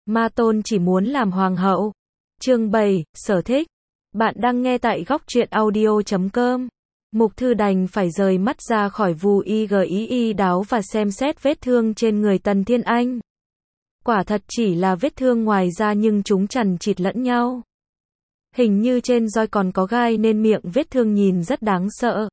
Ma Tôn chỉ muốn làm hoàng hậu. Chương 7, sở thích. Bạn đang nghe tại góc truyện audio.com. Mục Thư đành phải rời mắt ra khỏi Vù Y đáo và xem xét vết thương trên người Tần Thiên Anh. Quả thật chỉ là vết thương ngoài da nhưng chúng chằng chịt lẫn nhau. Hình như trên roi còn có gai nên miệng vết thương nhìn rất đáng sợ.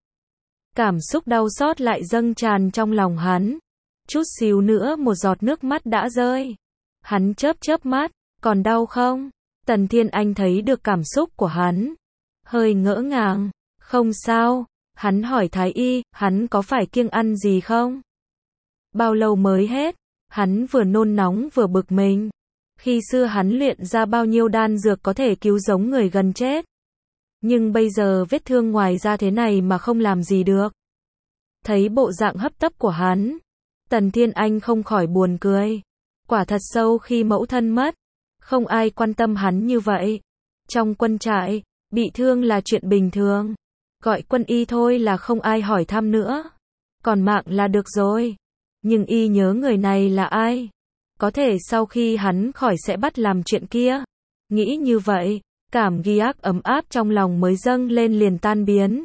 Cảm xúc đau xót lại dâng tràn trong lòng hắn. Chút xíu nữa một giọt nước mắt đã rơi. Hắn chớp mắt, còn đau không? Tần Thiên Anh thấy được cảm xúc của hắn. Hơi ngỡ ngàng, không sao. Hắn hỏi Thái Y, hắn có phải kiêng ăn gì không? Bao lâu mới hết? Hắn vừa nôn nóng vừa bực mình. Khi xưa hắn luyện ra bao nhiêu đan dược có thể cứu giống người gần chết. Nhưng bây giờ vết thương ngoài da thế này mà không làm gì được. Thấy bộ dạng hấp tấp của hắn, Tần Thiên Anh không khỏi buồn cười. Quả thật sâu khi mẫu thân mất, không ai quan tâm hắn như vậy. Trong quân trại, bị thương là chuyện bình thường. Gọi quân y thôi là không ai hỏi thăm nữa. Còn mạng là được rồi. Nhưng y nhớ người này là ai? Có thể sau khi hắn khỏi sẽ bắt làm chuyện kia. Nghĩ như vậy, cảm ghi ác ấm áp trong lòng mới dâng lên liền tan biến.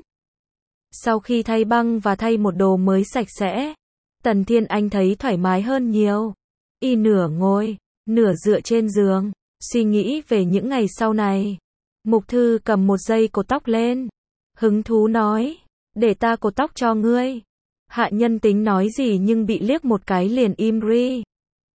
Sau khi thay băng và thay một đồ mới sạch sẽ, Tần Thiên Anh thấy thoải mái hơn nhiều. Y nửa ngồi, nửa dựa trên giường, suy nghĩ về những ngày sau này. Mục Thư cầm một dây cột tóc lên, hứng thú nói, để ta cột tóc cho ngươi. Hạ nhân tính nói gì nhưng bị liếc một cái liền im ri.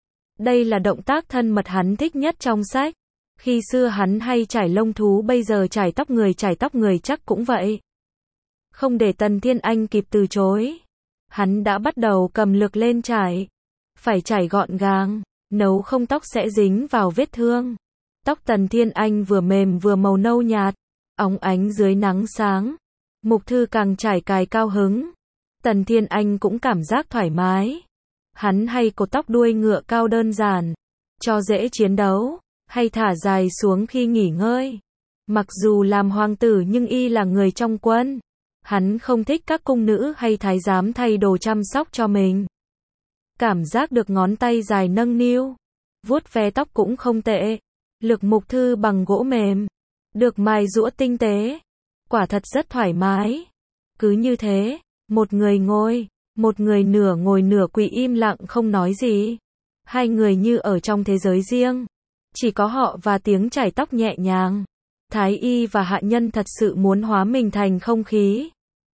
Đây là động tác thân mật hắn thích nhất trong sách. Khi xưa hắn hay chải lông thú, bây giờ chải tóc người chắc cũng vậy. Không để Tần Thiên Anh kịp từ chối, hắn đã bắt đầu cầm lược lên chải. Phải chải gọn gàng, nếu không tóc sẽ dính vào vết thương. Tóc Tần Thiên Anh vừa mềm vừa màu nâu nhạt, óng ánh dưới nắng sáng. Mục Thư càng chải cài cao hứng. Tần Thiên Anh cũng cảm giác thoải mái. Hắn hay cột tóc đuôi ngựa cao đơn giản, cho dễ chiến đấu, hay thả dài xuống khi nghỉ ngơi. Mặc dù làm hoàng tử nhưng y là người trong quân. Hắn không thích các cung nữ hay thái giám thay đồ chăm sóc cho mình. Cảm giác được ngón tay dài nâng niu, vuốt ve tóc cũng không tệ. Lược Mục Thư bằng gỗ mềm, được mài giũa tinh tế. Quả thật rất thoải mái. Cứ như thế, một người ngồi, một người nửa ngồi nửa quỳ im lặng không nói gì. Hai người như ở trong thế giới riêng. Chỉ có họ và tiếng chải tóc nhẹ nhàng. Thái Y và hạ nhân thật sự muốn hóa mình thành không khí.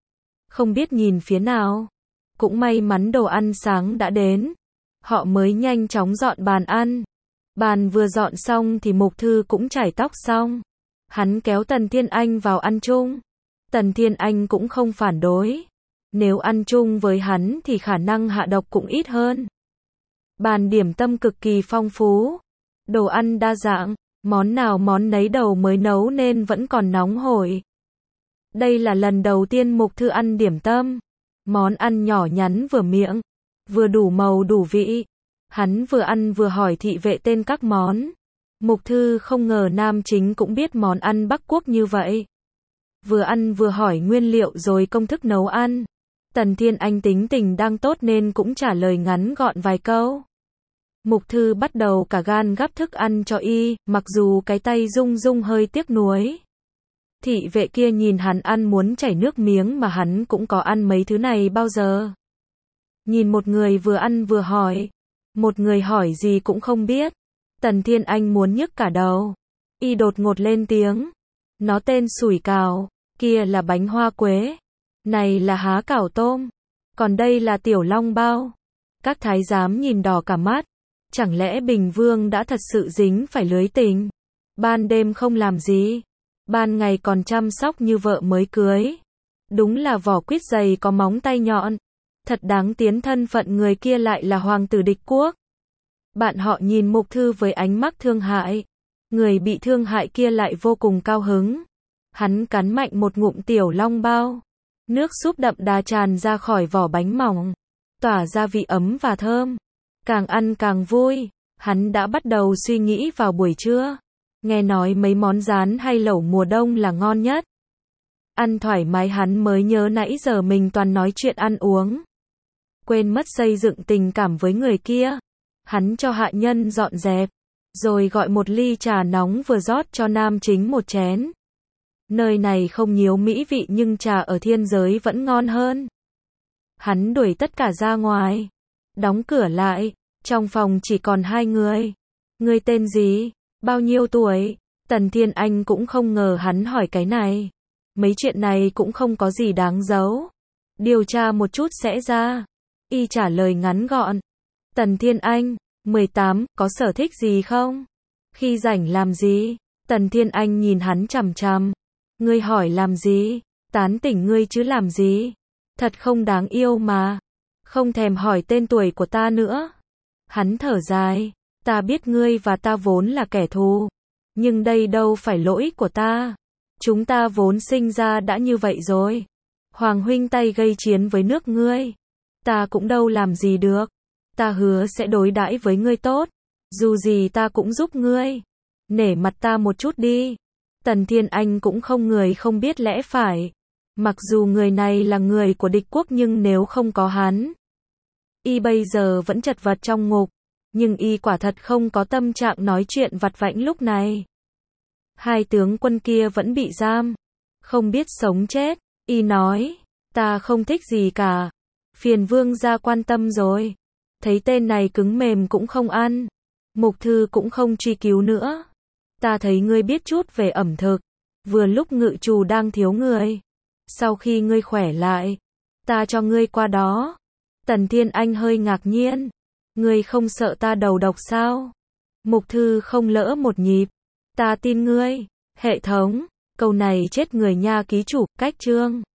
Không biết nhìn phía nào. Cũng may mắn đồ ăn sáng đã đến. Họ mới nhanh chóng dọn bàn ăn. Bàn vừa dọn xong thì Mục Thư cũng chải tóc xong. Hắn kéo Tần Thiên Anh vào ăn chung. Tần Thiên Anh cũng không phản đối. Nếu ăn chung với hắn thì khả năng hạ độc cũng ít hơn. Bàn điểm tâm cực kỳ phong phú. Đồ ăn đa dạng, món nào món nấy đầu mới nấu nên vẫn còn nóng hổi. Đây là lần đầu tiên Mục Thư ăn điểm tâm. Món ăn nhỏ nhắn vừa miệng, vừa đủ màu đủ vị. Hắn vừa ăn vừa hỏi thị vệ tên các món. Mục Thư không ngờ nam chính cũng biết món ăn Bắc Quốc như vậy. Vừa ăn vừa hỏi nguyên liệu rồi công thức nấu ăn. Tần Thiên Anh tính tình đang tốt nên cũng trả lời ngắn gọn vài câu. Mục Thư bắt đầu cả gan gắp thức ăn cho y, mặc dù cái tay rung rung hơi tiếc nuối. Thị vệ kia nhìn hắn ăn muốn chảy nước miếng mà hắn cũng có ăn mấy thứ này bao giờ. Nhìn một người vừa ăn vừa hỏi. Một người hỏi gì cũng không biết. Tần Thiên Anh muốn nhức cả đầu. Y đột ngột lên tiếng. Nó tên sủi cảo, kia là bánh hoa quế. Này là há cảo tôm. Còn đây là tiểu long bao. Các thái giám nhìn đỏ cả mắt. Chẳng lẽ Bình Vương đã thật sự dính phải lưới tình? Ban đêm không làm gì. Ban ngày còn chăm sóc như vợ mới cưới. Đúng là vỏ quýt dày có móng tay nhọn. Thật đáng tiến thân phận người kia lại là hoàng tử địch quốc. Bạn họ nhìn Mục Thư với ánh mắt thương hại. Người bị thương hại kia lại vô cùng cao hứng. Hắn cắn mạnh một ngụm tiểu long bao. Nước súp đậm đà tràn ra khỏi vỏ bánh mỏng. Tỏa ra vị ấm và thơm. Càng ăn càng vui. Hắn đã bắt đầu suy nghĩ vào buổi trưa. Nghe nói mấy món rán hay lẩu mùa đông là ngon nhất. Ăn thoải mái hắn mới nhớ nãy giờ mình toàn nói chuyện ăn uống. Quên mất xây dựng tình cảm với người kia. Hắn cho hạ nhân dọn dẹp. rồi gọi một ly trà nóng vừa rót cho nam chính một chén. Nơi này không nhiều mỹ vị nhưng trà ở thiên giới vẫn ngon hơn. Hắn đuổi tất cả ra ngoài, đóng cửa lại, trong phòng chỉ còn hai người. Ngươi tên gì? Bao nhiêu tuổi? Tần Thiên Anh cũng không ngờ hắn hỏi cái này. Mấy chuyện này cũng không có gì đáng giấu. Điều tra một chút sẽ ra. Y trả lời ngắn gọn. Tần Thiên Anh, 18, có sở thích gì không? Khi rảnh làm gì? Tần Thiên Anh nhìn hắn chằm chằm. Ngươi hỏi làm gì? Tán tỉnh ngươi chứ làm gì? Thật không đáng yêu mà. Không thèm hỏi tên tuổi của ta nữa. Hắn thở dài. Ta biết ngươi và ta vốn là kẻ thù. Nhưng đây đâu phải lỗi của ta. Chúng ta vốn sinh ra đã như vậy rồi. Hoàng huynh tay gây chiến với nước ngươi. Ta cũng đâu làm gì được. Ta hứa sẽ đối đãi với ngươi tốt. Dù gì ta cũng giúp ngươi. Nể mặt ta một chút đi. Tần Thiên Anh cũng không người không biết lẽ phải. Mặc dù người này là người của địch quốc nhưng nếu không có hắn, y bây giờ vẫn chật vật trong ngục. Nhưng y quả thật không có tâm trạng nói chuyện vặt vãnh lúc này. Hai tướng quân kia vẫn bị giam. Không biết sống chết. Y nói, ta không thích gì cả. Phiền vương gia quan tâm rồi. Thấy tên này cứng mềm cũng không ăn. Mục thư cũng không truy cứu nữa. Ta thấy ngươi biết chút về ẩm thực. Vừa lúc ngự trù đang thiếu người. Sau khi ngươi khỏe lại, ta cho ngươi qua đó. Tần Thiên Anh hơi ngạc nhiên. Ngươi không sợ ta đầu độc sao? Mục thư không lỡ một nhịp. Ta tin ngươi. Hệ thống. Câu này chết người nha ký chủ. Cách chương.